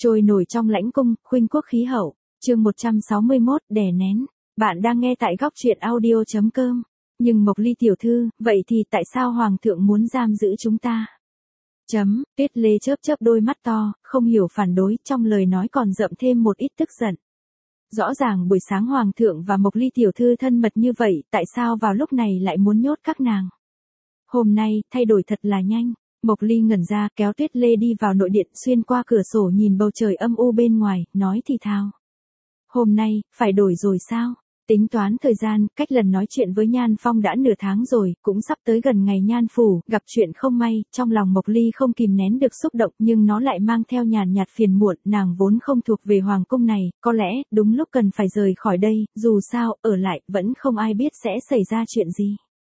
Trôi nổi trong lãnh cung, khuynh quốc khí hậu, chương 161, đè nén. Bạn đang nghe tại góc truyện audio.com. Nhưng Mộc Ly tiểu thư, vậy thì tại sao Hoàng thượng muốn giam giữ chúng ta? Tuyết Lê chớp chớp đôi mắt to, không hiểu phản đối, trong lời nói còn đậm thêm một ít tức giận. Rõ ràng buổi sáng Hoàng thượng và Mộc Ly tiểu thư thân mật như vậy, tại sao vào lúc này lại muốn nhốt các nàng? Hôm nay, thay đổi thật là nhanh. Mộc Ly ngẩn ra, kéo Tuyết Lê đi vào nội điện, xuyên qua cửa sổ nhìn bầu trời âm u bên ngoài, nói thì thào. Hôm nay, phải đổi rồi sao? Tính toán thời gian, cách lần nói chuyện với Nhan Phong đã nửa tháng rồi, cũng sắp tới gần ngày Nhan phủ, gặp chuyện không may, trong lòng Mộc Ly không kìm nén được xúc động, nhưng nó lại mang theo nhàn nhạt phiền muộn, nàng vốn không thuộc về hoàng cung này, có lẽ, đúng lúc cần phải rời khỏi đây, dù sao, ở lại, vẫn không ai biết sẽ xảy ra chuyện gì.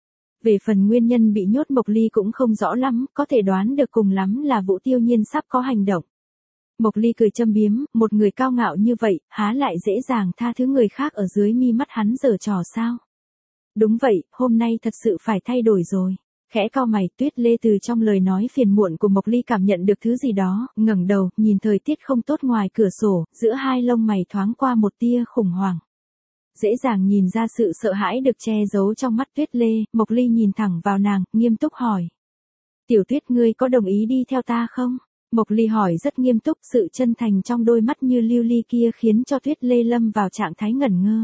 Về phần nguyên nhân bị nhốt Mộc Ly cũng không rõ lắm, có thể đoán được cùng lắm là Vũ Tiêu Nhiên sắp có hành động. Mộc Ly cười châm biếm, một người cao ngạo như vậy, há lại dễ dàng tha thứ người khác ở dưới mi mắt hắn giở trò sao? Đúng vậy, hôm nay thật sự phải thay đổi rồi. Khẽ cau mày, Tuyết Lê từ trong lời nói phiền muộn của Mộc Ly cảm nhận được thứ gì đó, ngẩng đầu, nhìn thời tiết không tốt ngoài cửa sổ, giữa hai lông mày thoáng qua một tia khủng hoảng. Dễ dàng nhìn ra sự sợ hãi được che giấu trong mắt Tuyết Lê, Mộc Ly nhìn thẳng vào nàng, nghiêm túc hỏi. Tiểu Tuyết, ngươi có đồng ý đi theo ta không? Mộc Ly hỏi rất nghiêm túc, sự chân thành trong đôi mắt như lưu ly kia khiến cho Tuyết Lê lâm vào trạng thái ngẩn ngơ.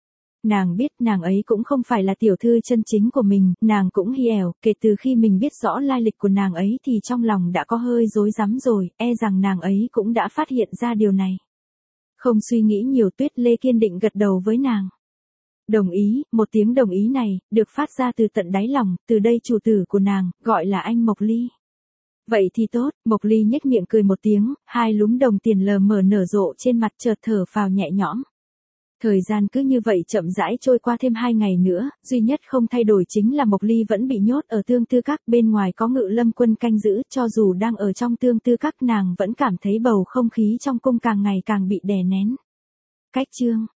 Nàng biết nàng ấy cũng không phải là tiểu thư chân chính của mình, nàng cũng hi ẻo, kể từ khi mình biết rõ lai lịch của nàng ấy thì trong lòng đã có hơi rối rắm rồi, e rằng nàng ấy cũng đã phát hiện ra điều này. Không suy nghĩ nhiều, Tuyết Lê kiên định gật đầu với nàng. Đồng ý, một tiếng đồng ý này, được phát ra từ tận đáy lòng, từ đây chủ tử của nàng, gọi là anh Mộc Ly. Vậy thì tốt, Mộc Ly nhếch miệng cười một tiếng, hai lúm đồng tiền lờ mờ nở rộ trên mặt, chợt thở phào nhẹ nhõm. Thời gian cứ như vậy chậm rãi trôi qua thêm 2 ngày nữa, duy nhất không thay đổi chính là Mộc Ly vẫn bị nhốt ở Tương Tư Các, bên ngoài có Ngự Lâm quân canh giữ, cho dù đang ở trong Tương Tư Các nàng vẫn cảm thấy bầu không khí trong cung càng ngày càng bị đè nén. Cách chương